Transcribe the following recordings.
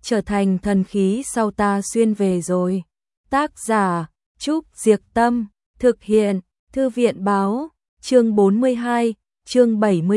trở thành thần khí sau ta xuyên về rồi. Tác giả Trúc Diệc Tâm, thực hiện Thư viện Báo, chương 42, chương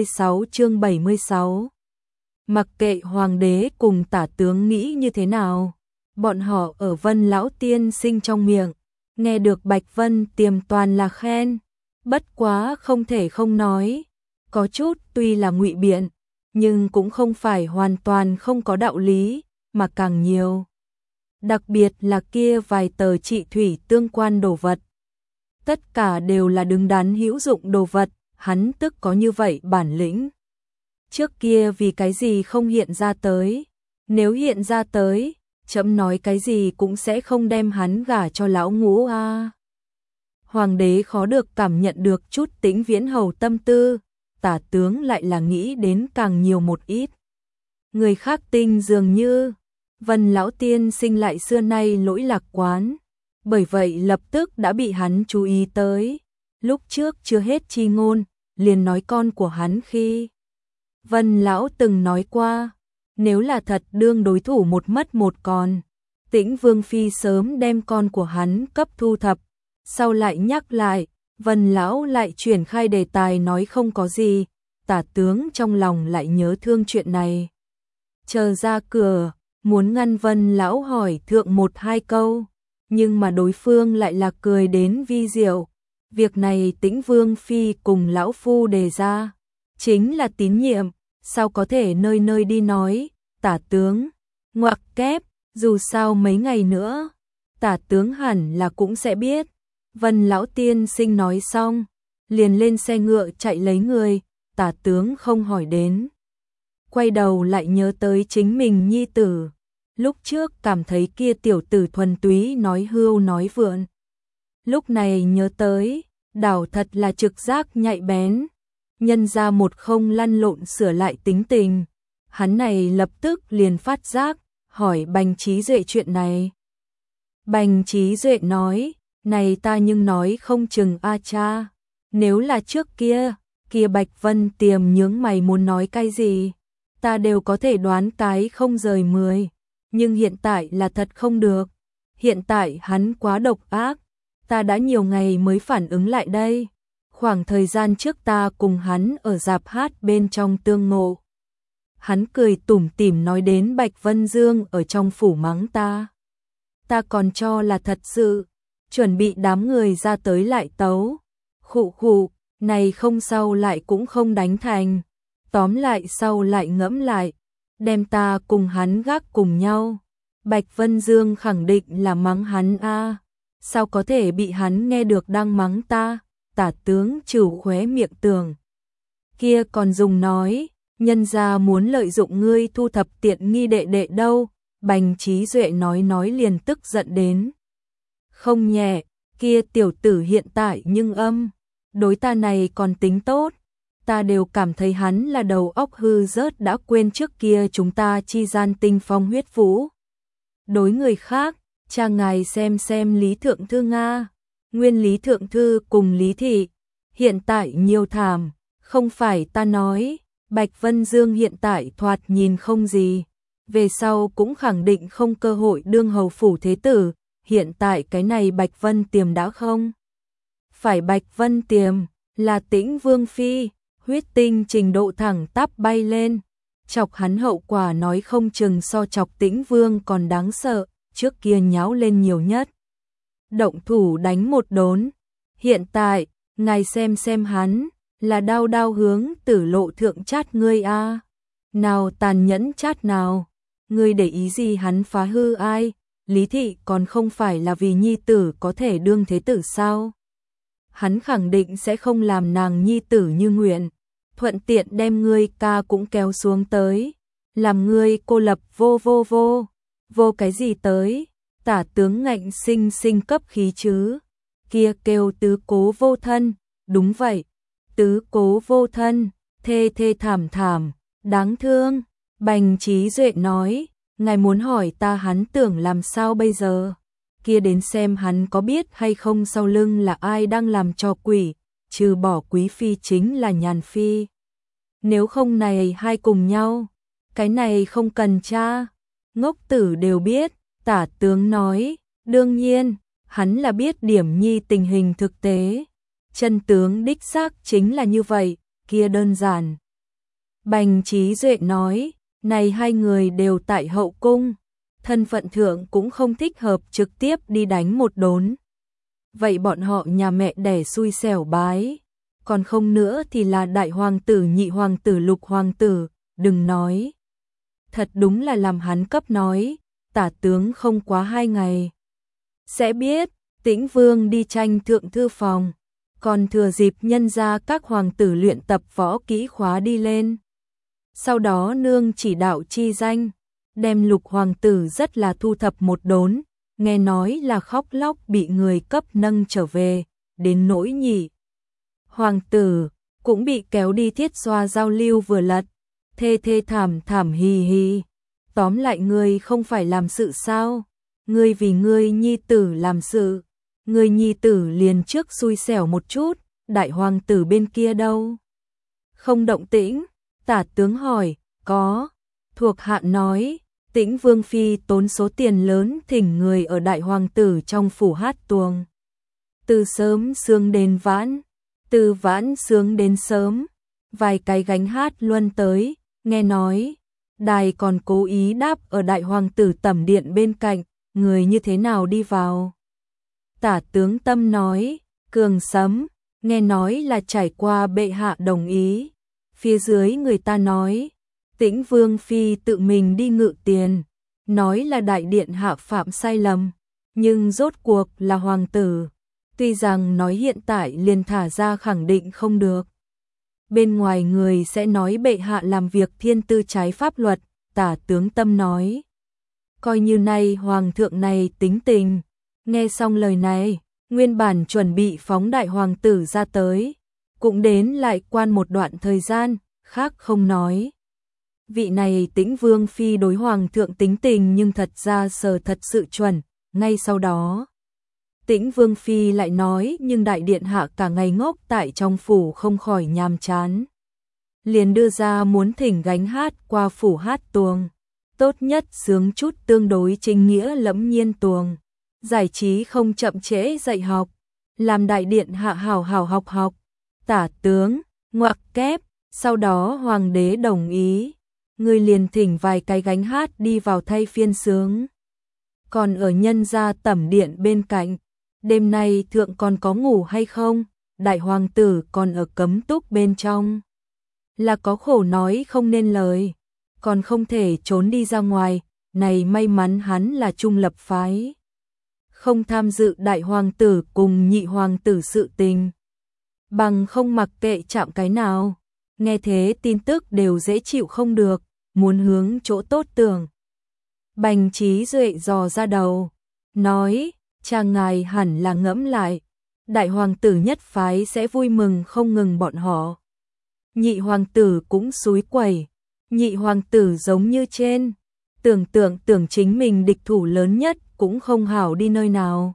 76. Mặc kệ hoàng đế cùng tả tướng nghĩ như thế nào, bọn họ ở Vân lão tiên sinh trong miệng, nghe được Bạch Vân Tiềm toàn là khen, bất quá không thể không nói, có chút tuy là ngụy biện, nhưng cũng không phải hoàn toàn không có đạo lý, mà càng nhiều. Đặc biệt là kia vài tờ trị thủy tương quan đồ vật. Tất cả đều là đứng đắn hữu dụng đồ vật, hắn tức có như vậy bản lĩnh. Trước kia vì cái gì không hiện ra tới, nếu hiện ra tới, chậm nói cái gì cũng sẽ không đem hắn gả cho lão Ngũ a. Hoàng đế khó được cảm nhận được chút Tĩnh Viễn Hầu tâm tư, tả tướng lại là nghĩ đến càng nhiều một ít. Người khác tinh dường như, Vân lão tiên sinh lại xưa nay lỗi lạc quán, bởi vậy lập tức đã bị hắn chú ý tới. Lúc trước chưa hết chi ngôn, liền nói con của hắn khi. Vân lão từng nói qua, nếu là thật đương đối thủ một mất một còn, Tĩnh Vương phi sớm đem con của hắn cấp thu thập, sau lại nhắc lại, Vân lão lại chuyển khai đề tài nói không có gì, tả tướng trong lòng lại nhớ thương chuyện này. Chờ ra cửa, muốn ngăn Vân lão hỏi thượng một hai câu, nhưng mà đối phương lại là cười đến vi diệu. Việc này Tĩnh Vương phi cùng lão phu đề ra, chính là tín nhiệm, sao có thể nơi nơi đi nói, tả tướng, ngoặc kép, dù sao mấy ngày nữa, tả tướng hẳn là cũng sẽ biết. Vân lão tiên sinh nói xong, liền lên xe ngựa chạy lấy người, tả tướng không hỏi đến. Quay đầu lại nhớ tới chính mình nhi tử, lúc trước cảm thấy kia tiểu tử thuần túy nói hưu nói vượn. Lúc này nhớ tới, đảo thật là trực giác nhạy bén, nhân ra một không lăn lộn sửa lại tính tình, hắn này lập tức liền phát giác, hỏi Bành Trí Duệ chuyện này. Bành Trí Duệ nói, này ta nhưng nói không chừng a cha, nếu là trước kia, kia Bạch Vân Tiềm nhướng mày muốn nói cái gì, ta đều có thể đoán cái không rời 10, nhưng hiện tại là thật không được, hiện tại hắn quá độc ác, ta đã nhiều ngày mới phản ứng lại đây, khoảng thời gian trước ta cùng hắn ở rạp hát bên trong tương ngộ. Hắn cười tủm tỉm nói đến Bạch Vân Dương ở trong phủ mắng ta còn cho là thật sự, chuẩn bị đám người ra tới lại tấu, khụ khụ, này không sau lại cũng không đánh thành, tóm lại sau lại ngẫm lại, đem ta cùng hắn gác cùng nhau. Bạch Vân Dương khẳng định là mắng hắn a, sao có thể bị hắn nghe được đang mắng ta, tả tướng trừ khóe miệng tưởng. Kia còn dùng nói, nhân gia muốn lợi dụng ngươi thu thập tiện nghi đệ đệ đâu, Bành Trí Duệ nói liền tức giận đến. Không nhẹ, kia tiểu tử hiện tại nhưng đối ta này còn tính tốt, ta đều cảm thấy hắn là đầu óc hư rớt đã quên trước kia chúng ta chi gian tinh phong huyết vũ. Đối người khác, cha ngài xem Lý Thượng Thư Nga, nguyên Lý Thượng Thư cùng Lý Thị, hiện tại nhiều thảm, không phải ta nói, Bạch Vân Dương hiện tại thoạt nhìn không gì, về sau cũng khẳng định không cơ hội đương hầu phủ thế tử, hiện tại cái này Bạch Vân Tiềm đã không. Phải Bạch Vân Tiềm, là Tĩnh Vương phi, huyết tinh trình độ thẳng tắp bay lên, chọc hắn hậu quả nói không chừng so chọc Tĩnh Vương còn đáng sợ, trước kia nháo lên nhiều nhất. Động thủ đánh một đốn, hiện tại, ngài xem hắn, là đao hướng Tử Lộ thượng chát ngươi a. Nào tàn nhẫn chát nào, ngươi để ý gì hắn phá hư ai, Lý Thị còn không phải là vì nhi tử có thể đương thế tử sao? Hắn khẳng định sẽ không làm nàng nhi tử như nguyện, thuận tiện đem ngươi ca cũng kéo xuống tới, làm ngươi cô lập vô cái gì tới, tả tướng ngạnh sinh cấp khí chứ, kia kêu tứ cố vô thân, đúng vậy, tứ cố vô thân, thê thảm, đáng thương. Bành Trí Duệ nói, ngài muốn hỏi ta hắn tưởng làm sao bây giờ, kia đến xem hắn có biết hay không sau lưng là ai đang làm trò quỷ, trừ bỏ quý phi chính là Nhàn phi. Nếu không này hai cùng nhau, cái này không cần cha, ngốc tử đều biết, tả tướng nói, đương nhiên, hắn là biết điểm nhi tình hình thực tế. Chân tướng đích xác chính là như vậy, kia đơn giản. Bành Trí Duệ nói, này hai người đều tại hậu cung, thân phận thượng cũng không thích hợp trực tiếp đi đánh một đốn. Vậy bọn họ nhà mẹ đẻ xui xẻo bái, còn không nữa thì là đại hoàng tử, nhị hoàng tử, lục hoàng tử, đừng nói. Thật đúng là làm hắn cấp nói, tả tướng không quá 2 ngày. Sẽ biết, Tĩnh Vương đi tranh thượng thư phòng, còn thừa dịp nhân ra các hoàng tử luyện tập võ kỹ khóa đi lên. Sau đó nương chỉ đạo chi danh, đem lục hoàng tử rất là thu thập một đốn, nghe nói là khóc lóc bị người cấp nâng trở về, đến nỗi nhị hoàng tử cũng bị kéo đi thiết xoa giao lưu vừa lật, thê thê thảm thảm hì hì. Tóm lại ngươi không phải làm sự sao? Ngươi vì ngươi nhi tử làm sự, ngươi nhi tử liền trước xui xẻo một chút, đại hoàng tử bên kia đâu? Không động tĩnh, tả tướng hỏi, có. Thuộc hạ nói, Tĩnh Vương phi tốn số tiền lớn thỉnh người ở đại hoàng tử trong phủ hát tuồng. Từ sớm sướng đến vãn, từ vãn sướng đến sớm, vài cái gánh hát luân tới, nghe nói, đài còn cố ý đáp ở đại hoàng tử tẩm điện bên cạnh, người như thế nào đi vào. Tả tướng Tâm nói, cường sấm, nghe nói là trải qua bệ hạ đồng ý. Phía dưới người ta nói, Tĩnh Vương phi tự mình đi ngự tiền, nói là đại điện hạ phạm sai lầm, nhưng rốt cuộc là hoàng tử, tuy rằng nói hiện tại liền thả ra khẳng định không được. Bên ngoài người sẽ nói bệ hạ làm việc thiên tư trái pháp luật, tả tướng Tâm nói. Coi như nay hoàng thượng này tính tình, nghe xong lời này, nguyên bản chuẩn bị phóng đại hoàng tử ra tới, cũng đến lại quan một đoạn thời gian, khác không nói. Vị này Tĩnh Vương phi đối hoàng thượng tính tình nhưng thật ra sờ thật sự chuẩn, ngay sau đó. Tĩnh Vương phi lại nói nhưng đại điện hạ cả ngày ngốc tại trong phủ không khỏi nhàm chán. Liền đưa ra muốn thỉnh gánh hát qua phủ hát tuồng, tốt nhất sướng chút tương đối chính nghĩa lẫm nhiên tuồng, giải trí không chậm trễ dạy học, làm đại điện hạ hảo hảo học học. Tả tướng, ngoặc kép, sau đó hoàng đế đồng ý, người liền thỉnh vài cái gánh hát đi vào thay phiên sướng. Còn ở nhân gia tẩm điện bên cạnh, đêm nay thượng còn có ngủ hay không? Đại hoàng tử còn ở cấm túc bên trong. Là có khổ nói không nên lời, còn không thể trốn đi ra ngoài, này may mắn hắn là trung lập phái. Không tham dự đại hoàng tử cùng nhị hoàng tử sự tình. Bằng không mặc kệ chạm cái nào, nghe thế tin tức đều dễ chịu không được, muốn hướng chỗ tốt tưởng. Bành Trí Duệ dò ra đầu, nói, cha ngài hẳn là ngẫm lại, đại hoàng tử nhất phái sẽ vui mừng không ngừng bọn họ. Nhị hoàng tử cũng xúi quẩy, nhị hoàng tử giống như trên, tưởng chính mình địch thủ lớn nhất cũng không hảo đi nơi nào.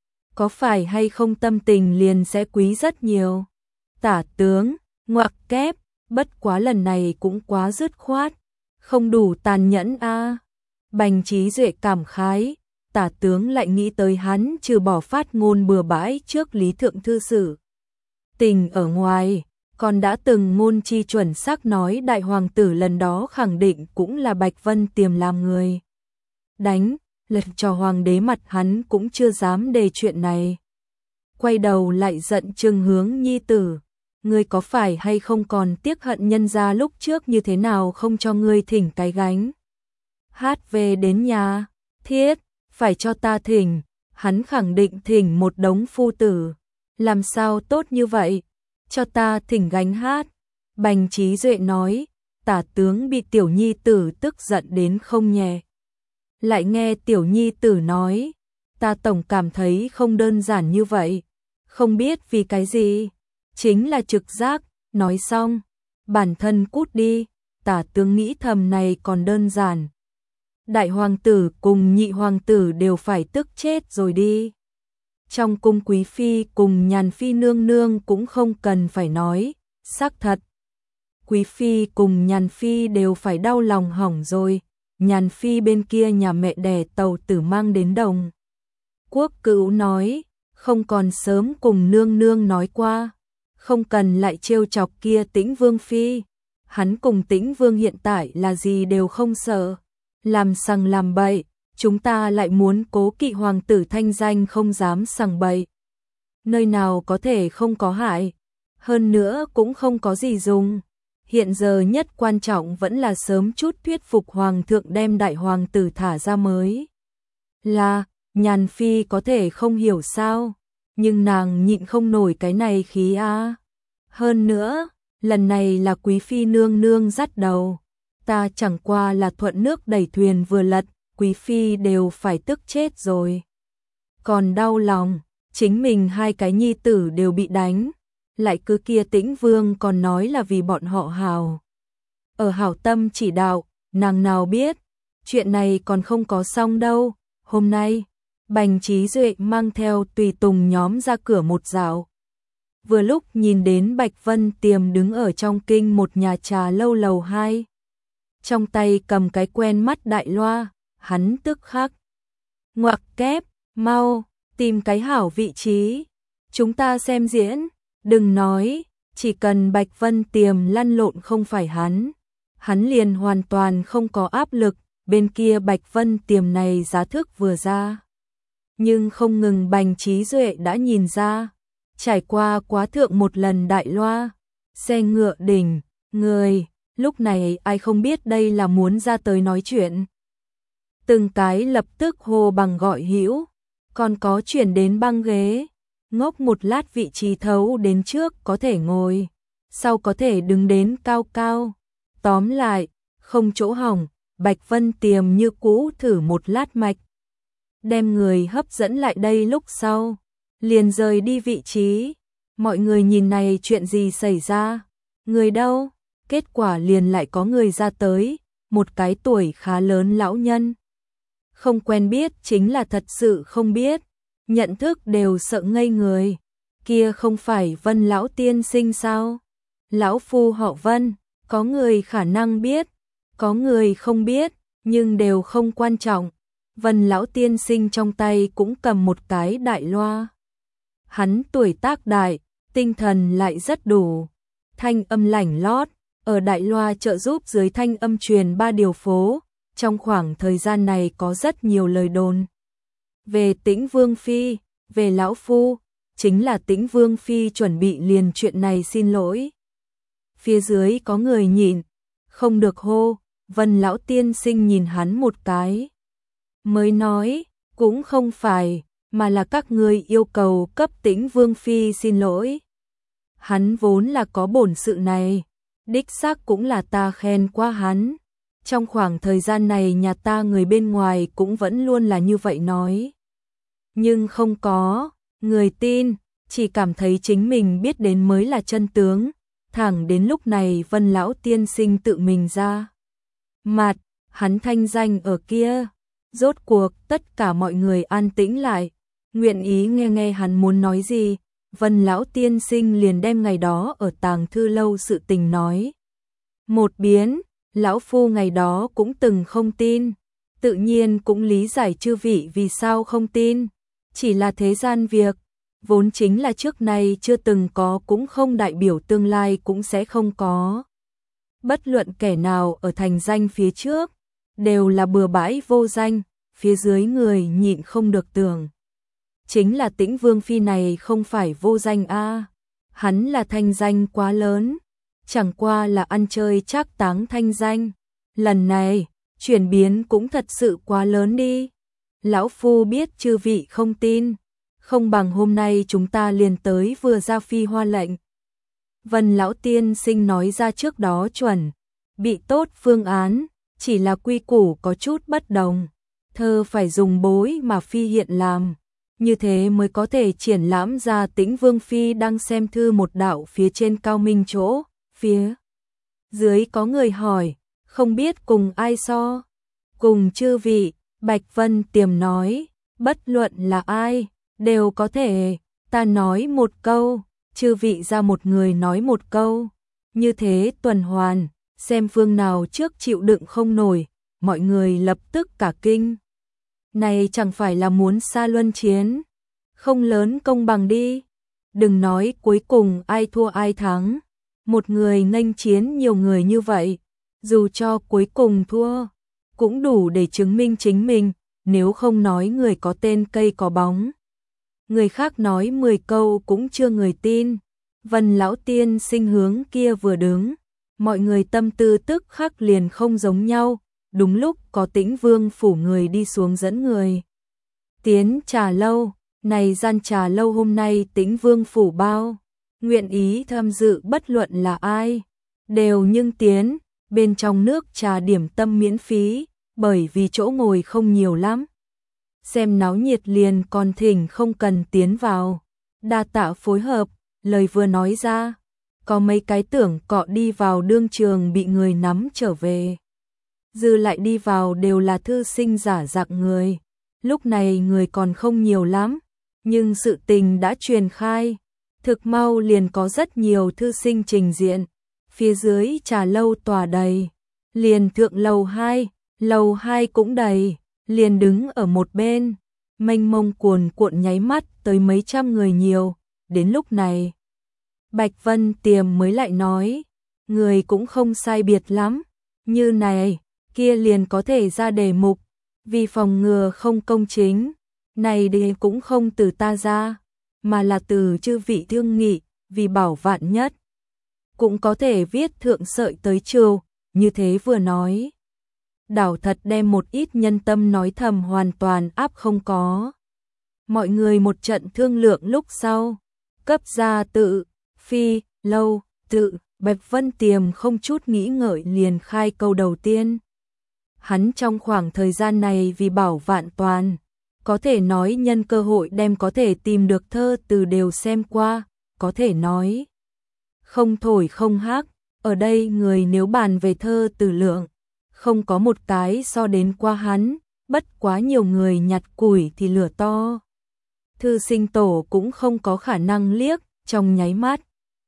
Có phải hay không tâm tình liền sẽ quý rất nhiều. Tả tướng, ngoặc kép, bất quá lần này cũng quá dứt khoát, không đủ tàn nhẫn a. Bành Trí Duệ cảm khái, tả tướng lại nghĩ tới hắn trừ bỏ phát ngôn bừa bãi trước Lý Thượng Thư Sử. Tình ở ngoài, còn đã từng ngôn chi chuẩn xác nói đại hoàng tử lần đó khẳng định cũng là Bạch Vân Tiềm làm người. Đánh, lật cho hoàng đế mặt hắn cũng chưa dám đề chuyện này. Quay đầu lại giận chừng hướng nhi tử, ngươi có phải hay không còn tiếc hận nhân gia lúc trước như thế nào không cho ngươi thỉnh cái gánh. Hát về đến nhà, thiết, phải cho ta thỉnh, hắn khẳng định thỉnh một đống phu tử, làm sao tốt như vậy, cho ta thỉnh gánh hát. Bành Trí Duệ nói, tả tướng bị tiểu nhi tử tức giận đến không nhẹ. Lại nghe tiểu nhi tử nói, ta tổng cảm thấy không đơn giản như vậy, không biết vì cái gì, chính là trực giác, nói xong, bản thân cút đi, tả tướng nghĩ thầm này còn đơn giản. Đại hoàng tử cùng nhị hoàng tử đều phải tức chết rồi đi. Trong cung quý phi cùng nhàn phi nương nương cũng không cần phải nói, xác thật. Quý phi cùng nhàn phi đều phải đau lòng hỏng rồi, Nhàn Phi bên kia nhà mẹ đẻ Tàu Tử mang đến Đồng Quốc Cữu nói, không còn sớm cùng nương nương nói qua, không cần lại trêu chọc kia Tĩnh Vương Phi. Hắn cùng Tĩnh Vương hiện tại là gì đều không sợ, làm sằng làm bậy, chúng ta lại muốn cố kỵ hoàng tử thanh danh không dám sằng bậy. Nơi nào có thể không có hại, hơn nữa cũng không có gì dùng. Hiện giờ nhất quan trọng vẫn là sớm chút thuyết phục hoàng thượng đem đại hoàng tử thả ra mới. Là, Nhàn Phi có thể không hiểu sao, nhưng nàng nhịn không nổi cái này khí a. Hơn nữa, lần này là quý phi nương nương dắt đầu, ta chẳng qua là thuận nước đẩy thuyền vừa lật, quý phi đều phải tức chết rồi. Còn đau lòng, chính mình hai cái nhi tử đều bị đánh, lại cứ kia Tĩnh Vương còn nói là vì bọn họ hào. Ở hảo tâm chỉ đạo, nàng nào biết, chuyện này còn không có xong đâu. Hôm nay, Bành Trí Duệ mang theo tùy tùng nhóm ra cửa một dạo. Vừa lúc nhìn đến Bạch Vân Tiềm đứng ở trong kinh một nhà trà lâu lầu 2. Trong tay cầm cái quen mắt đại loa, hắn tức khắc ngoặc kép, mau, tìm cái hảo vị trí. Chúng ta xem diễn, đừng nói, chỉ cần Bạch Vân Tiềm lăn lộn không phải hắn liền hoàn toàn không có áp lực. Bên kia Bạch Vân Tiềm này giá thức vừa ra. Nhưng không ngừng Bành Trí Duệ đã nhìn ra, trải qua quá thượng một lần đại loa, xe ngựa đỉnh, người, lúc này ai không biết đây là muốn ra tới nói chuyện. Từng cái lập tức hô bằng gọi hữu, còn có chuyển đến băng ghế, ngốc một lát vị trí thấu đến trước có thể ngồi, sau có thể đứng đến cao cao. Tóm lại, không chỗ hỏng, Bạch Vân Tiềm như cũ thử một lát mạch. Đem người hấp dẫn lại đây lúc sau, liền rời đi vị trí. Mọi người nhìn này chuyện gì xảy ra, người đâu? Kết quả liền lại có người ra tới, một cái tuổi khá lớn lão nhân. Không quen biết chính là thật sự không biết, nhận thức đều sợ ngây người. Kia không phải Vân lão tiên sinh sao? Lão phu họ Vân, có người khả năng biết, có người không biết, nhưng đều không quan trọng. Vân lão tiên sinh trong tay cũng cầm một cái đại loa. Hắn tuổi tác đại, tinh thần lại rất đủ. Thanh âm lảnh lót, ở đại loa trợ giúp dưới thanh âm truyền 3 điều phố. Trong khoảng thời gian này có rất nhiều lời đồn. Về Tĩnh Vương Phi, về lão phu, chính là Tĩnh Vương Phi chuẩn bị liền chuyện này xin lỗi. Phía dưới có người nhịn, không được hô. Vân lão tiên sinh nhìn hắn một cái, mới nói, cũng không phải, mà là các ngươi yêu cầu cấp Tĩnh Vương Phi xin lỗi. Hắn vốn là có bổn sự này, đích xác cũng là ta khen qua hắn. Trong khoảng thời gian này nhà ta người bên ngoài cũng vẫn luôn là như vậy nói. Nhưng không có người tin, chỉ cảm thấy chính mình biết đến mới là chân tướng. Thẳng đến lúc này Vân lão tiên sinh tự mình ra mặt, hắn thanh danh ở kia. Rốt cuộc tất cả mọi người an tĩnh lại, nguyện ý nghe nghe hắn muốn nói gì. Vân lão tiên sinh liền đem ngày đó ở Tàng Thư Lâu sự tình nói một biến. Lão phu ngày đó cũng từng không tin, tự nhiên cũng lý giải chư vị vì sao không tin. Chỉ là thế gian việc, vốn chính là trước nay chưa từng có, cũng không đại biểu tương lai cũng sẽ không có. Bất luận kẻ nào ở thành danh phía trước, đều là bừa bãi vô danh. Phía dưới người nhịn không được tưởng, chính là Tĩnh Vương Phi này không phải vô danh a, hắn là thanh danh quá lớn, chẳng qua là ăn chơi trác táng thanh danh. Lần này, chuyển biến cũng thật sự quá lớn đi. Lão phu biết chư vị không tin, không bằng hôm nay chúng ta liền tới vừa ra phi hoa lệnh. Vân lão tiên sinh nói ra trước đó chuẩn bị tốt phương án, chỉ là quy củ có chút bất đồng. Thơ phải dùng bối mà phi hiện làm, như thế mới có thể triển lãm ra Tĩnh Vương Phi đang xem thư một đạo phía trên cao minh chỗ. Phía dưới có người hỏi, không biết cùng ai so? Cùng chư vị. Bạch Vân Tiềm nói, bất luận là ai, đều có thể. Ta nói một câu, chư vị ra một người nói một câu, như thế tuần hoàn, xem phương nào trước chịu đựng không nổi. mọi người lập tức cả kinh. Này chẳng phải là muốn xa luân chiến, không lớn công bằng đi. Đừng nói cuối cùng ai thua ai thắng, một người nghênh chiến nhiều người như vậy, dù cho cuối cùng thua, cũng đủ để chứng minh chính mình, nếu không nói người có tên cây có bóng. Người khác nói 10 câu cũng chưa người tin. Vân lão tiên sinh hướng kia vừa đứng, mọi người tâm tư tức khắc liền không giống nhau. Đúng lúc có Tĩnh Vương phủ người đi xuống dẫn người tiến trà lâu. Này gian trà lâu hôm nay Tĩnh Vương phủ bao nguyện ý tham dự, bất luận là ai đều nhưng tiến. Bên trong nước trà điểm tâm miễn phí, bởi vì chỗ ngồi không nhiều lắm. Xem náo nhiệt liền còn thỉnh không cần tiến vào. Đa tạ phối hợp, lời vừa nói ra, có mấy cái tưởng cọ đi vào đương trường bị người nắm trở về. Dư lại đi vào đều là thư sinh giả dạng người. Lúc này người còn không nhiều lắm, nhưng sự tình đã truyền khai. Thực mau liền có rất nhiều thư sinh trình diện. Phía dưới trà lâu tòa đầy, liền thượng lầu 2 cũng đầy, liền đứng ở một bên, mênh mông cuồn cuộn nháy mắt tới mấy trăm người nhiều. Đến lúc này, Bạch Vân Tiềm mới lại nói, người cũng không sai biệt lắm, như này, kia liền có thể ra đề mục, vì phòng ngừa không công chính, này đề cũng không từ ta ra, mà là từ chư vị thương nghị, vì bảo vạn nhất. Cũng có thể viết thượng sợi tới chiều, như thế vừa nói. Đảo thật đem một ít nhân tâm nói thầm hoàn toàn áp không có. Mọi người một trận thương lượng lúc sau, cấp ra tự, phi, lâu, tự, Bạch Vân Tiềm không chút nghĩ ngợi liền khai câu đầu tiên. Hắn trong khoảng thời gian này vì bảo vạn toàn, có thể nói nhân cơ hội đem có thể tìm được thơ từ đều xem qua, có thể nói không thổi không hác, ở đây người nếu bàn về thơ từ lượng, không có một cái so đến qua hắn, bất quá nhiều người nhặt củi thì lửa to. Thư sinh tổ cũng không có khả năng liếc, trong nháy mắt.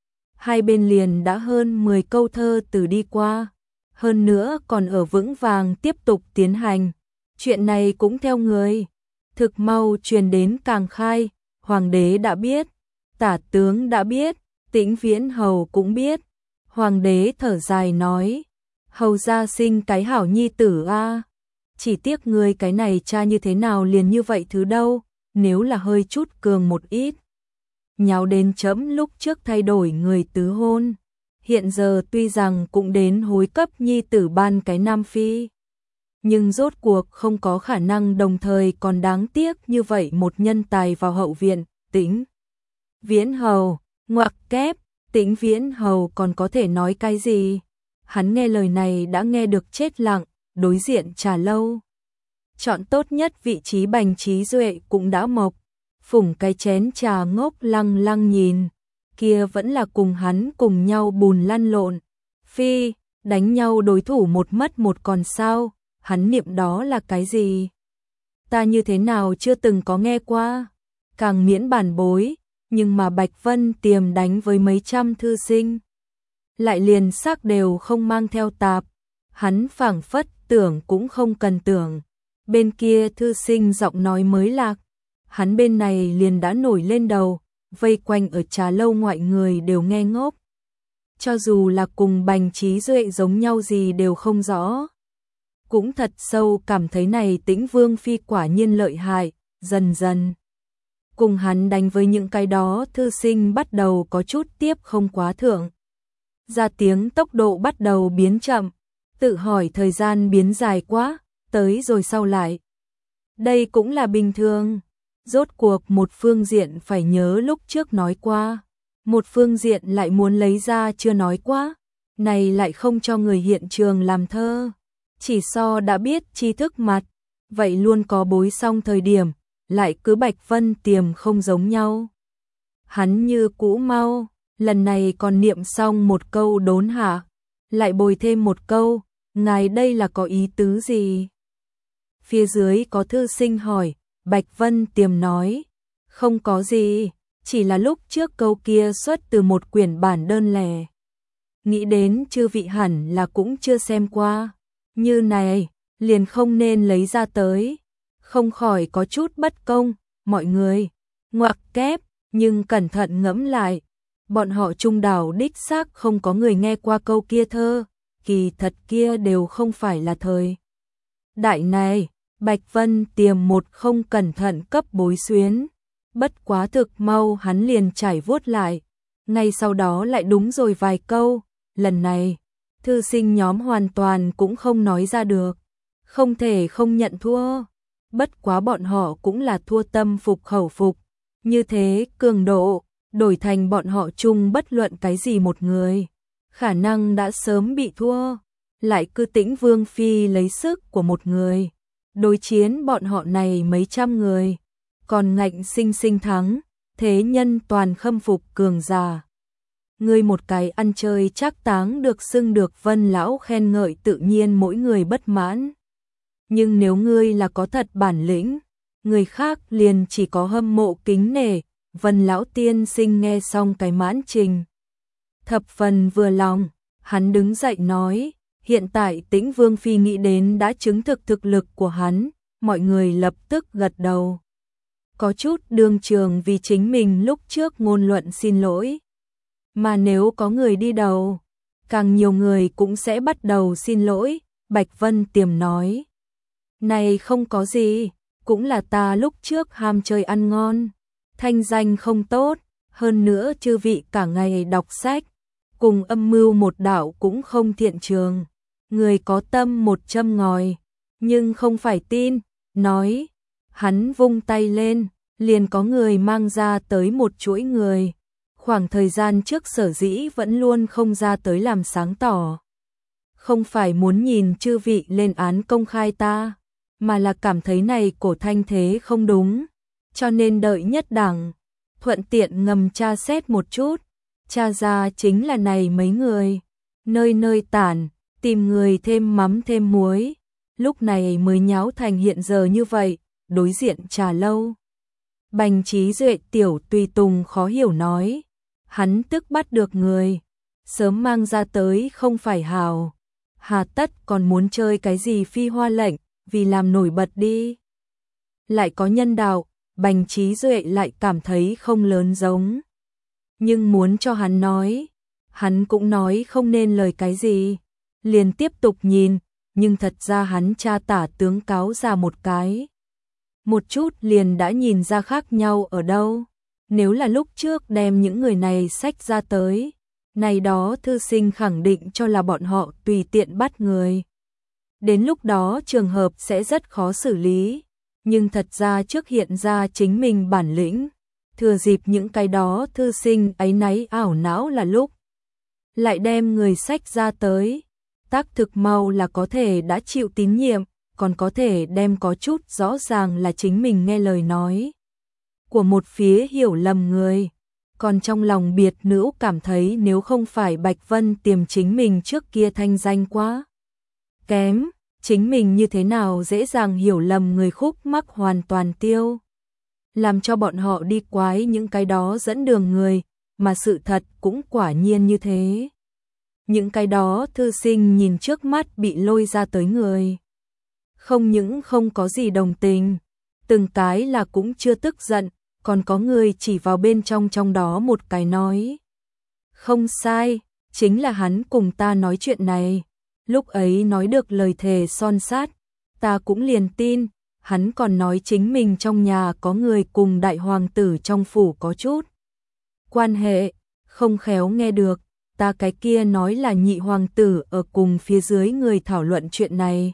Hai bên liền đã hơn 10 câu thơ từ đi qua, hơn nữa còn ở vững vàng tiếp tục tiến hành. Chuyện này cũng theo người, thực mau truyền đến càng khai, hoàng đế đã biết, tả tướng đã biết, Tĩnh Viễn hầu cũng biết. Hoàng đế thở dài nói, hầu gia sinh cái hảo nhi tử a, chỉ tiếc người cái này cha như thế nào liền như vậy thứ đâu, nếu là hơi chút cường một ít. Nháo đến chấm lúc trước thay đổi người tứ hôn, hiện giờ tuy rằng cũng đến hối cấp nhi tử ban cái nam phi, nhưng rốt cuộc không có khả năng, đồng thời còn đáng tiếc như vậy một nhân tài vào hậu viện. Tĩnh Viễn hầu, ngoặc kép, Tĩnh Viễn hầu còn có thể nói cái gì? Hắn nghe lời này đã nghe được chết lặng, đối diện trà lâu. Chọn tốt nhất vị trí Bành Trí Duệ cũng đã mộc, phủng cái chén trà ngốc lăng lăng nhìn, kia vẫn là cùng hắn cùng nhau bùn lăn lộn. Phi, đánh nhau đối thủ một mất một còn sao, hắn niệm đó là cái gì? Ta như thế nào chưa từng có nghe qua, càng miễn bản bối, nhưng mà Bạch Vân Tiềm đánh với mấy trăm thư sinh. Lại liền xác đều không mang theo tạp, hắn phảng phất tưởng cũng không cần tưởng. Bên kia thư sinh giọng nói mới lạc, hắn bên này liền đã nổi lên đầu, vây quanh ở trà lâu ngoại người đều nghe ngốc. Cho dù là cùng Bành Trí Duệ giống nhau gì đều không rõ. Cũng thật sâu cảm thấy này Tĩnh Vương phi quả nhiên lợi hại, dần dần. Cùng hắn đánh với những cái đó thư sinh bắt đầu có chút tiếp không quá thượng. Ra tiếng tốc độ bắt đầu biến chậm, tự hỏi thời gian biến dài quá, tới rồi sau lại. Đây cũng là bình thường, rốt cuộc một phương diện phải nhớ lúc trước nói qua, một phương diện lại muốn lấy ra chưa nói quá, này lại không cho người hiện trường làm thơ. Chỉ so đã biết tri thức mặt, vậy luôn có bối xong thời điểm, lại cứ Bạch Vân Tiềm không giống nhau. Hắn như cũ mau, lần này còn niệm xong một câu đốn hạ, lại bồi thêm một câu, ngài đây là có ý tứ gì? Phía dưới có thư sinh hỏi, Bạch Vân Tiềm nói, không có gì, chỉ là lúc trước câu kia xuất từ một quyển bản đơn lẻ. Nghĩ đến chư vị hẳn là cũng chưa xem qua, như này, liền không nên lấy ra tới, không khỏi có chút bất công, mọi người, ngoặc kép, nhưng cẩn thận ngẫm lại, bọn họ Trung đảo đích xác không có người nghe qua câu kia thơ, kỳ thật kia đều không phải là thời. Đại này, Bạch Vân Tiềm một không cẩn thận cấp bối xuyến, bất quá thực mau hắn liền trải vuốt lại, ngay sau đó lại đúng rồi vài câu, lần này, thư sinh nhóm hoàn toàn cũng không nói ra được, không thể không nhận thua, bất quá bọn họ cũng là thua tâm phục khẩu phục, như thế cường độ, đổi thành bọn họ chung bất luận cái gì một người, khả năng đã sớm bị thua, lại cứ Tĩnh Vương Phi lấy sức của một người, đối chiến bọn họ này mấy trăm người, còn ngạnh sinh sinh thắng, thế nhân toàn khâm phục cường giả. Ngươi một cái ăn chơi trác táng được xưng được Vân lão khen ngợi tự nhiên mỗi người bất mãn. Nhưng nếu ngươi là có thật bản lĩnh, người khác liền chỉ có hâm mộ kính nể, Vân lão tiên sinh nghe xong cái mãn trình. Thập phần vừa lòng, hắn đứng dậy nói, hiện tại Tĩnh Vương Phi nghĩ đến đã chứng thực thực lực của hắn, mọi người lập tức gật đầu. Có chút đương trường vì chính mình lúc trước ngôn luận xin lỗi. Mà nếu có người đi đầu, càng nhiều người cũng sẽ bắt đầu xin lỗi, Bạch Vân Tiềm nói. Này không có gì, cũng là ta lúc trước ham chơi ăn ngon, thanh danh không tốt, hơn nữa chư vị cả ngày đọc sách, cùng âm mưu một đạo cũng không thiện trường. Người có tâm một châm ngòi, nhưng không phải tin, nói. Hắn vung tay lên, liền có người mang ra tới một chuỗi người. Khoảng thời gian trước sở dĩ vẫn luôn không ra tới làm sáng tỏ. Không phải muốn nhìn chư vị lên án công khai ta, mà là cảm thấy này cổ thanh thế không đúng, cho nên đợi nhất đẳng, thuận tiện ngầm tra xét một chút, tra ra chính là này mấy người, nơi nơi tản, tìm người thêm mắm thêm muối, lúc này mới nháo thành hiện giờ như vậy, đối diện trà lâu. Bành Trí Duệ tiểu tùy tùng khó hiểu nói, hắn tức bắt được người, sớm mang ra tới không phải hào, hà tất còn muốn chơi cái gì phi hoa lệnh, vì làm nổi bật đi. Lại có nhân đạo, Bành Trí Duệ lại cảm thấy không lớn giống. Nhưng muốn cho hắn nói, hắn cũng nói không nên lời cái gì, liền tiếp tục nhìn, nhưng thật ra hắn tra tả tướng cáo ra một cái. Một chút liền đã nhìn ra khác nhau ở đâu. Nếu là lúc trước đem những người này xách ra tới, này đó thư sinh khẳng định cho là bọn họ tùy tiện bắt người. Đến lúc đó trường hợp sẽ rất khó xử lý, nhưng thật ra trước hiện ra chính mình bản lĩnh, thừa dịp những cái đó thư sinh áy náy ảo não là lúc. Lại đem người xách ra tới, tác thực mau là có thể đã chịu tín nhiệm, còn có thể đem có chút rõ ràng là chính mình nghe lời nói của một phía hiểu lầm người, còn trong lòng biệt nữ cảm thấy nếu không phải Bạch Vân Tiềm chính mình trước kia thanh danh quá kém, chính mình như thế nào dễ dàng hiểu lầm người khúc mắc hoàn toàn tiêu, làm cho bọn họ đi quái những cái đó dẫn đường người, mà sự thật cũng quả nhiên như thế. Những cái đó thư sinh nhìn trước mắt bị lôi ra tới người, không những không có gì đồng tình, từng cái là cũng chưa tức giận, còn có người chỉ vào bên trong đó một cái nói. Không sai, chính là hắn cùng ta nói chuyện này, lúc ấy nói được lời thề son sát, ta cũng liền tin, hắn còn nói chính mình trong nhà có người cùng đại hoàng tử trong phủ có chút quan hệ, không khéo nghe được, ta cái kia nói là nhị hoàng tử ở cùng phía dưới người thảo luận chuyện này.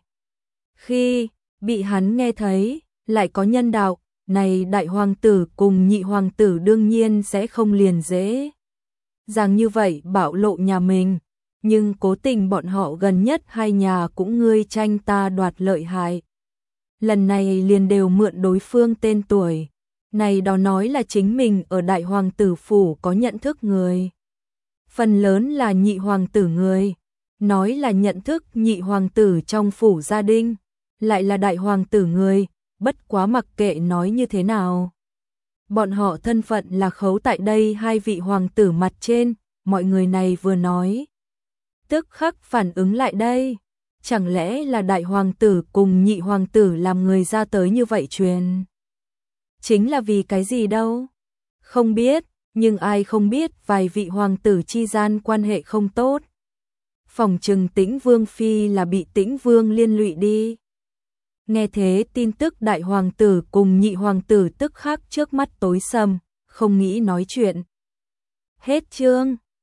Khi bị hắn nghe thấy, lại có nhân đạo, này đại hoàng tử cùng nhị hoàng tử đương nhiên sẽ không liền dễ dàng như vậy bạo lộ nhà mình, nhưng cố tình bọn họ gần nhất hai nhà cũng ngươi tranh ta đoạt lợi hại. Lần này liền đều mượn đối phương tên tuổi, này đó nói là chính mình ở đại hoàng tử phủ có nhận thức người. Phần lớn là nhị hoàng tử người, nói là nhận thức nhị hoàng tử trong phủ gia đình, lại là đại hoàng tử người, bất quá mặc kệ nói như thế nào. Bọn họ thân phận là khấu tại đây hai vị hoàng tử mặt trên, mọi người này vừa nói. Tức khắc phản ứng lại đây, Chẳng lẽ là đại hoàng tử cùng nhị hoàng tử làm người ra tới như vậy truyền? Chính là vì cái gì đâu? Không biết, nhưng ai không biết vài vị hoàng tử chi gian quan hệ không tốt. Phỏng chừng Tĩnh Vương phi là bị Tĩnh Vương liên lụy đi. Nghe thế tin tức đại hoàng tử cùng nhị hoàng tử tức khắc trước mắt tối sầm, không nghĩ nói chuyện. Hết chương.